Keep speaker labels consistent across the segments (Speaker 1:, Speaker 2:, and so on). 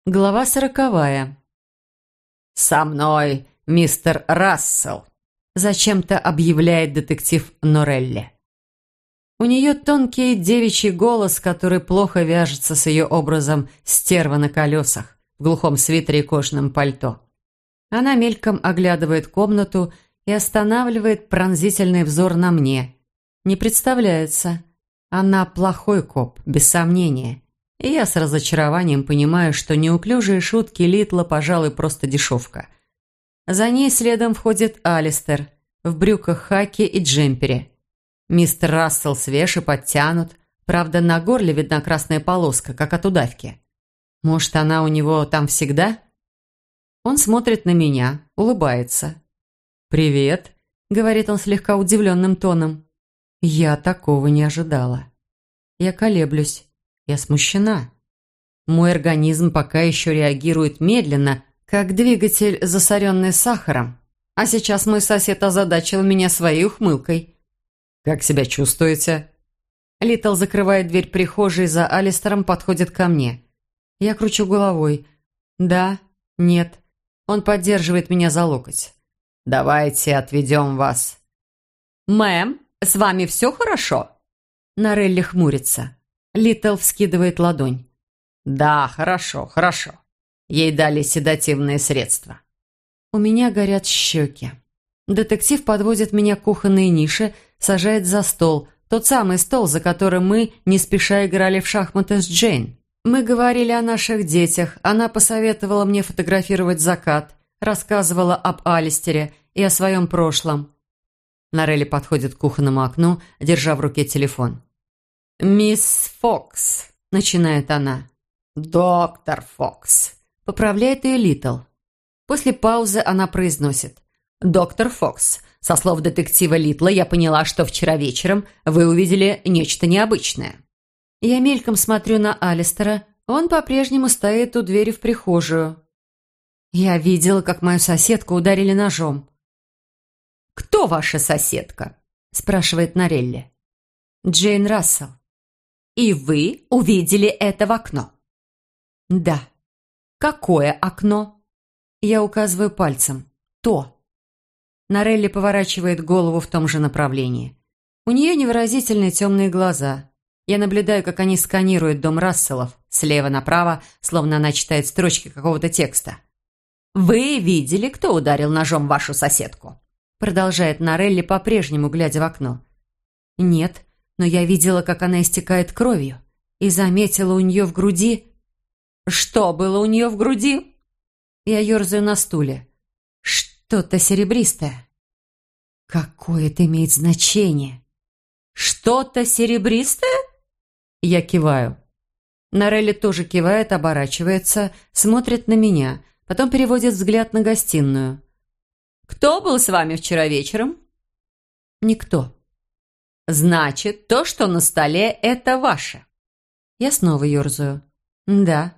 Speaker 1: Глава 40. «Со мной мистер Рассел», – зачем-то объявляет детектив Норелли. У нее тонкий девичий голос, который плохо вяжется с ее образом стерва на колесах, в глухом свитере и кожаном пальто. Она мельком оглядывает комнату и останавливает пронзительный взор на мне. Не представляется. Она плохой коп, без сомнения. И я с разочарованием понимаю, что неуклюжие шутки Литла, пожалуй, просто дешевка. За ней следом входит Алистер в брюках хаки и джемпере. Мистер Рассел свеж и подтянут, правда, на горле видна красная полоска, как от удавки. Может, она у него там всегда? Он смотрит на меня, улыбается. «Привет», — говорит он слегка удивленным тоном. Я такого не ожидала. Я колеблюсь. Я смущена. Мой организм пока еще реагирует медленно, как двигатель, засоренный сахаром. А сейчас мой сосед озадачил меня своей ухмылкой. «Как себя чувствуете?» Литл закрывает дверь прихожей, за Алистером подходит ко мне. Я кручу головой. «Да, нет». Он поддерживает меня за локоть. «Давайте отведем вас». «Мэм, с вами все хорошо?» Норелли хмурится. Литл вскидывает ладонь. «Да, хорошо, хорошо. Ей дали седативные средства». У меня горят щеки. Детектив подводит меня к кухонной нише, сажает за стол. Тот самый стол, за которым мы не спеша играли в шахматы с Джейн. Мы говорили о наших детях. Она посоветовала мне фотографировать закат, рассказывала об Алистере и о своем прошлом. Норелли подходит к кухонному окну, держа в руке телефон. «Мисс Фокс», — начинает она. «Доктор Фокс», — поправляет ее Литл. После паузы она произносит. «Доктор Фокс, со слов детектива Литла я поняла, что вчера вечером вы увидели нечто необычное». Я мельком смотрю на Алистера. Он по-прежнему стоит у двери в прихожую. Я видела, как мою соседку ударили ножом. «Кто ваша соседка?» – спрашивает Норелли. «Джейн Рассел». «И вы увидели это в окно?» «Да». «Какое окно?» Я указываю пальцем. «То». Норелли поворачивает голову в том же направлении. У нее невыразительные темные глаза. Я наблюдаю, как они сканируют дом Расселов, слева направо, словно она читает строчки какого-то текста. «Вы видели, кто ударил ножом вашу соседку?» Продолжает Норелли, по-прежнему глядя в окно. «Нет, но я видела, как она истекает кровью, и заметила у нее в груди...» «Что было у нее в груди?» Я ерзаю на стуле. «Что-то серебристое». «Какое это имеет значение?» «Что-то серебристое?» Я киваю. Норелли тоже кивает, оборачивается, смотрит на меня, потом переводит взгляд на гостиную. «Кто был с вами вчера вечером?» «Никто». «Значит, то, что на столе, это ваше?» Я снова ерзаю. «Да».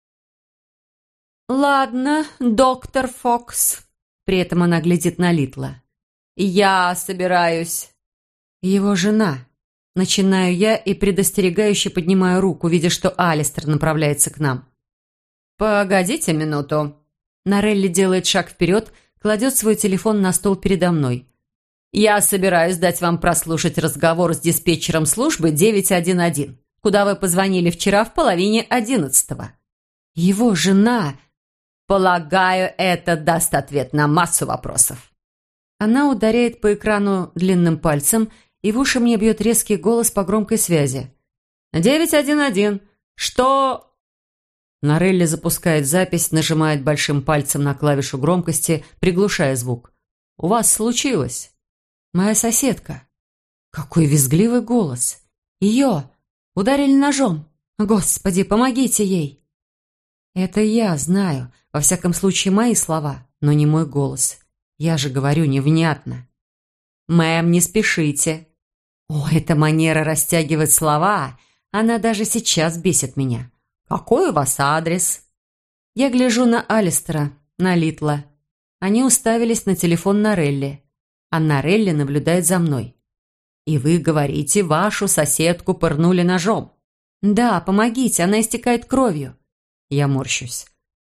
Speaker 1: «Ладно, доктор Фокс». При этом она глядит на Литла. «Я собираюсь...» «Его жена». Начинаю я и предостерегающе поднимаю руку, видя, что Алистер направляется к нам. «Погодите минуту». Норелли делает шаг вперед, кладет свой телефон на стол передо мной. «Я собираюсь дать вам прослушать разговор с диспетчером службы 911, куда вы позвонили вчера в 10:30. Его жена...» «Полагаю, это даст ответ на массу вопросов». Она ударяет по экрану длинным пальцем, и в уши мне бьет резкий голос по громкой связи. 911. Что...» Норелли запускает запись, нажимает большим пальцем на клавишу громкости, приглушая звук. «У вас случилось?» «Моя соседка». Какой визгливый голос. «Ее ударили ножом. Господи, помогите ей!» Это я знаю, во всяком случае, мои слова, но не мой голос. Я же говорю невнятно. «Мэм, не спешите». О, эта манера растягивать слова, она даже сейчас бесит меня. «Какой у вас адрес?» Я гляжу на Алистера, на Литла. Они уставились на телефон Норелли, а Норелли наблюдает за мной. «И вы говорите, вашу соседку пырнули ножом?» «Да, помогите, она истекает кровью». Я морщусь.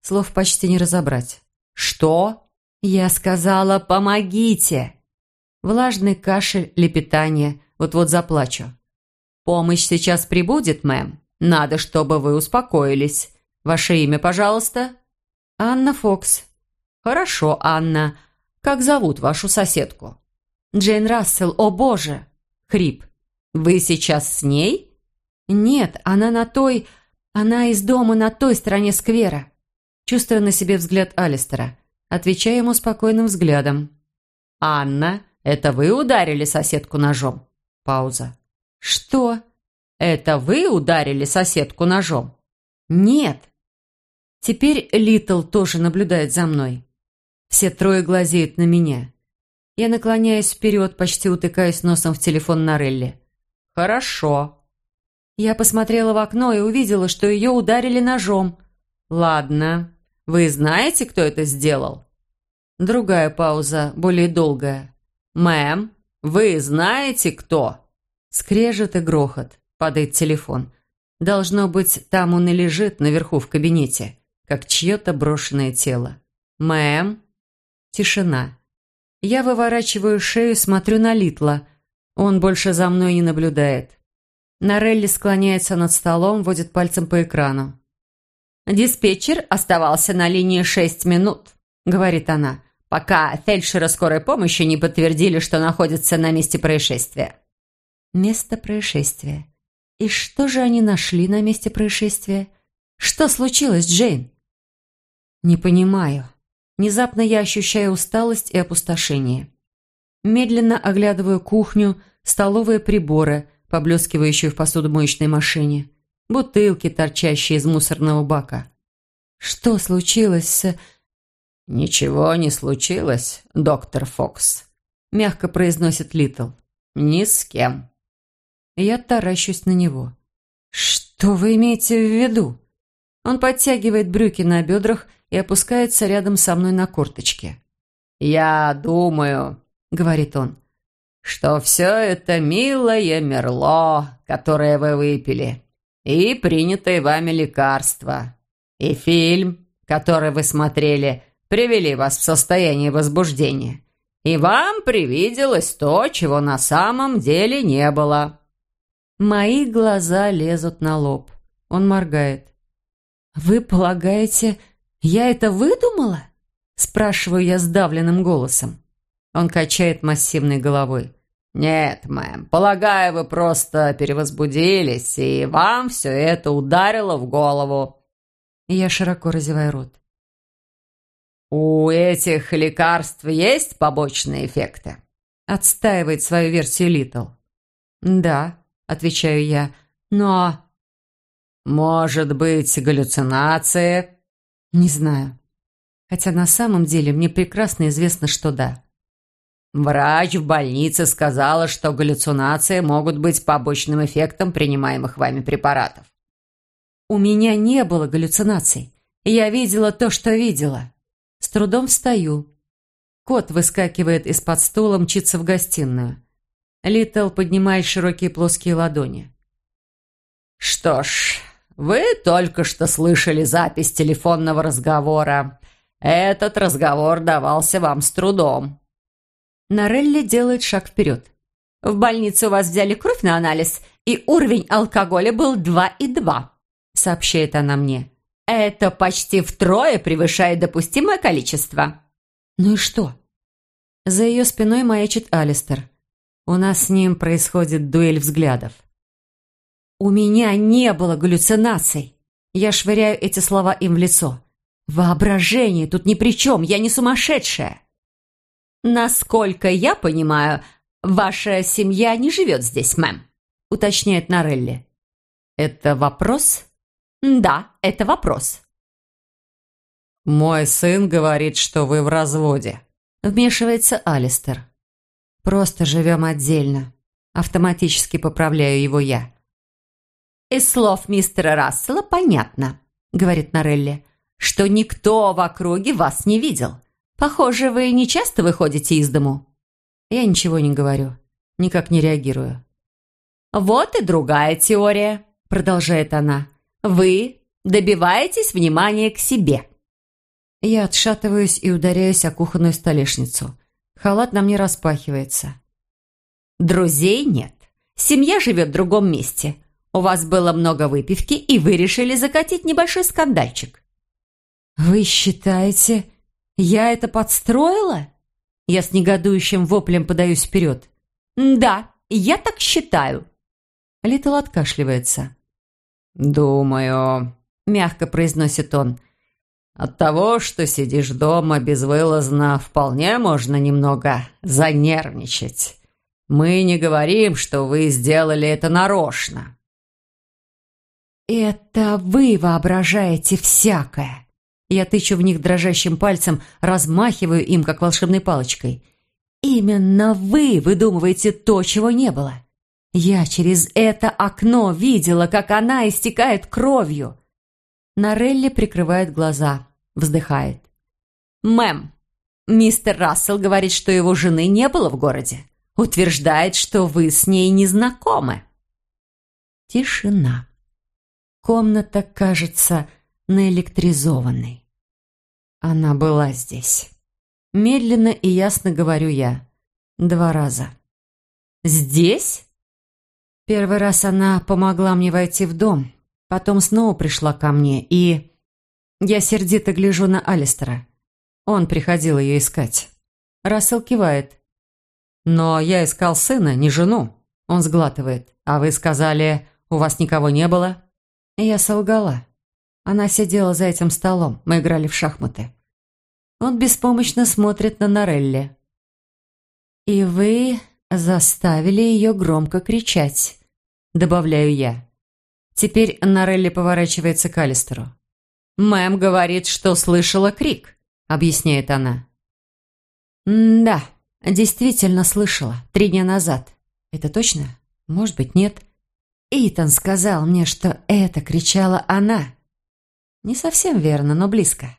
Speaker 1: Слов почти не разобрать. «Что?» «Я сказала, помогите!» Влажный кашель, лепетание. Вот-вот заплачу. «Помощь сейчас прибудет, мэм. Надо, чтобы вы успокоились. Ваше имя, пожалуйста?» «Анна Фокс». «Хорошо, Анна. Как зовут вашу соседку?» «Джейн Рассел. О, боже!» Хрип. «Вы сейчас с ней?» «Нет, она на той... Она из дома на той стороне сквера». Чувствуя на себе взгляд Алистера, отвечая ему спокойным взглядом. «Анна, это вы ударили соседку ножом?» Пауза. «Что? Это вы ударили соседку ножом?» «Нет». Теперь Литл тоже наблюдает за мной. Все трое глазеют на меня. Я наклоняюсь вперед, почти утыкаюсь носом в телефон Норелли. «Хорошо». Я посмотрела в окно и увидела, что ее ударили ножом. «Ладно. Вы знаете, кто это сделал?» Другая пауза, более долгая. «Мэм, вы знаете, кто?» Скрежет и грохот. Падает телефон. Должно быть, там он и лежит наверху в кабинете, как чье-то брошенное тело. «Мэм?» Тишина. Я выворачиваю шею, смотрю на Литла. Он больше за мной не наблюдает. Норелли склоняется над столом, водит пальцем по экрану. «Диспетчер оставался на линии 6 минут», — говорит она, «пока фельдшеры скорой помощи не подтвердили, что находятся на месте происшествия». Место происшествия. И что же они нашли на месте происшествия? Что случилось, Джейн? Не понимаю. Внезапно я ощущаю усталость и опустошение. Медленно оглядываю кухню, столовые приборы, поблескивающие в посудомоечной машине, бутылки, торчащие из мусорного бака. Что случилось с... «Ничего не случилось, доктор Фокс», — мягко произносит Литл. «Ни с кем». Я таращусь на него. «Что вы имеете в виду?» Он подтягивает брюки на бедрах и опускается рядом со мной на корточки. «Я думаю», — говорит он, «что все это милое мерло, которое вы выпили, и принятые вами лекарства, и фильм, который вы смотрели, привели вас в состояние возбуждения, и вам привиделось то, чего на самом деле не было». Мои глаза лезут на лоб. Он моргает. «Вы полагаете, я это выдумала?» Спрашиваю я сдавленным голосом. Он качает массивной головой. «Нет, мэм, полагаю, вы просто перевозбудились, и вам все это ударило в голову». Я широко разеваю рот. «У этих лекарств есть побочные эффекты?» Отстаивает свою версию Литл. «Да», отвечаю я, «но...» «Может быть, галлюцинации?» «Не знаю. Хотя на самом деле мне прекрасно известно, что да». «Врач в больнице сказала, что галлюцинации могут быть побочным эффектом принимаемых вами препаратов». «У меня не было галлюцинаций. Я видела то, что видела». С трудом встаю. Кот выскакивает из-под стула, мчится в гостиную. Литл поднимает широкие плоские ладони. «Что ж, вы только что слышали запись телефонного разговора. Этот разговор давался вам с трудом». Норелли делает шаг вперед. «В больнице у вас взяли кровь на анализ, и уровень алкоголя был 2,2, сообщает она мне. «Это почти втрое превышает допустимое количество». «Ну и что?» За ее спиной маячит Алистер. У нас с ним происходит дуэль взглядов. «У меня не было галлюцинаций!» Я швыряю эти слова им в лицо. «Воображение тут ни при чем, я не сумасшедшая!» «Насколько я понимаю, ваша семья не живет здесь, мэм», уточняет Норелли. «Это вопрос?» «Да, это вопрос». «Мой сын говорит, что вы в разводе», вмешивается Алистер. «Просто живем отдельно». Автоматически поправляю его я. «Из слов мистера Рассела понятно», — говорит Норелли, «что никто в округе вас не видел. Похоже, вы не часто выходите из дому». Я ничего не говорю, никак не реагирую. «Вот и другая теория», — продолжает она. «Вы добиваетесь внимания к себе. Я отшатываюсь и ударяюсь о кухонную столешницу. Халат на мне распахивается. «Друзей нет. Семья живет в другом месте. У вас было много выпивки, и вы решили закатить небольшой скандальчик». «Вы считаете, я это подстроила?» Я с негодующим воплем подаюсь вперед. «Да, я так считаю». Литл откашливается. «Думаю», — мягко произносит он, «от того, что сидишь дома безвылазно, вполне можно немного занервничать. Мы не говорим, что вы сделали это нарочно». «Это вы воображаете всякое». Я тычу в них дрожащим пальцем, размахиваю им, как волшебной палочкой. «Именно вы выдумываете то, чего не было. Я через это окно видела, как она истекает кровью». Норелли прикрывает глаза, вздыхает. «Мэм, мистер Рассел говорит, что его жены не было в городе. Утверждает, что вы с ней не знакомы». Тишина. Комната кажется наэлектризованной. Она была здесь. Медленно и ясно говорю я. 2 раза. «Здесь?» Первый раз она помогла мне войти в дом, потом снова пришла ко мне, и... Я сердито гляжу на Алистера. Он приходил ее искать. Рассел кивает. «Но я искал сына, не жену». Он сглатывает. «А вы сказали, у вас никого не было?» Я солгала. Она сидела за этим столом, мы играли в шахматы. Он беспомощно смотрит на Норелли. «И вы заставили ее громко кричать», — добавляю я. Теперь Норелли поворачивается к Алистеру. «Мэм говорит, что слышала крик», — объясняет она. «Да, действительно слышала, 3 дня назад. Это точно? Может быть, нет. Итан сказал мне, что это кричала она. Не совсем верно, но близко».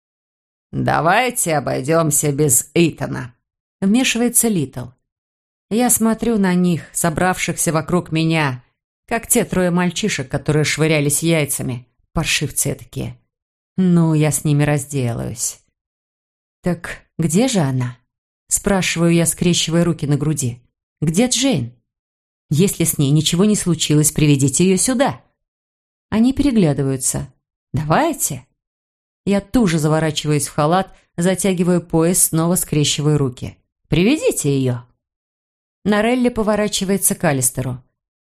Speaker 1: «Давайте обойдемся без Итана», — вмешивается Литл. Я смотрю на них, собравшихся вокруг меня, как те 3 мальчишек, которые швырялись яйцами, паршивцы такие. Ну, я с ними разделаюсь. «Так где же она?» — спрашиваю я, скрещивая руки на груди. «Где Джейн? Если с ней ничего не случилось, приведите ее сюда». Они переглядываются. «Давайте». Я туже заворачиваюсь в халат, затягиваю пояс, снова скрещиваю руки. «Приведите ее». Норелли поворачивается к Алистеру.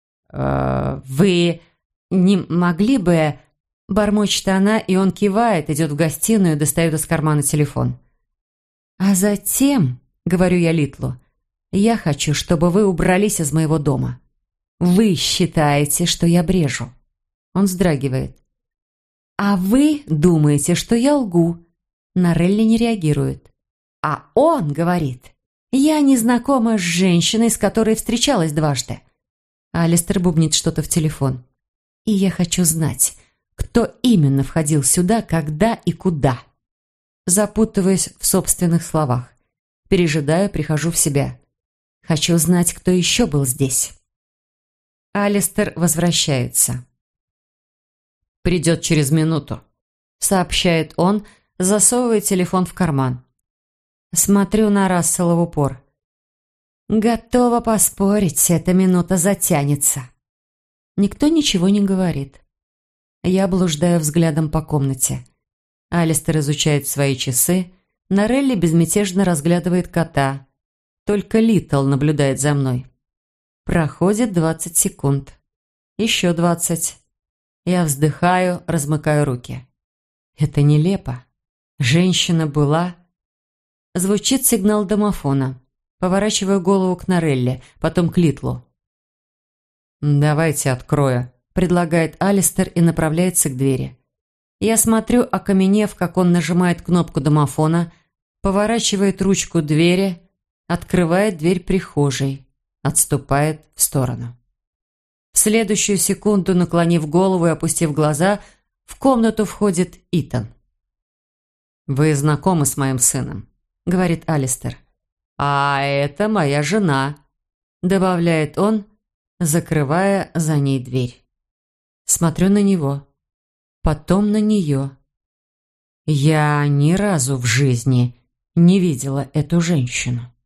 Speaker 1: «Вы не могли бы...» Бормочет она, и он кивает, идет в гостиную, достает из кармана телефон. «А затем, — говорю я Литлу, — я хочу, чтобы вы убрались из моего дома. Вы считаете, что я брежу». Он вздрагивает. «А вы думаете, что я лгу?» Норелли не реагирует. «А он говорит, я не знакома с женщиной, с которой встречалась 2 Алистер бубнит что-то в телефон. «И я хочу знать, кто именно входил сюда, когда и куда». Запутываюсь в собственных словах. Пережидаю, прихожу в себя. Хочу знать, кто еще был здесь. Алистер возвращается. «Придет через минуту», — сообщает он, засовывая телефон в карман. Смотрю на Рассела в упор. Готова поспорить, эта минута затянется. Никто ничего не говорит. Я блуждаю взглядом по комнате. Алистер изучает свои часы, Норелли безмятежно разглядывает кота. Только Литл наблюдает за мной. Проходит 20 секунд. Еще 20. Я вздыхаю, размыкаю руки. Это нелепо. Женщина была... Звучит сигнал домофона. Поворачиваю голову к Норелли, потом к Литлу. «Давайте открою», — предлагает Алистер и направляется к двери. Я смотрю, окаменев, как он нажимает кнопку домофона, поворачивает ручку двери, открывает дверь прихожей, отступает в сторону. В следующую секунду, наклонив голову и опустив глаза, в комнату входит Итан. «Вы знакомы с моим сыном», — говорит Алистер. «А это моя жена», — добавляет он, закрывая за ней дверь. Смотрю на него, потом на нее. Я ни разу в жизни не видела эту женщину.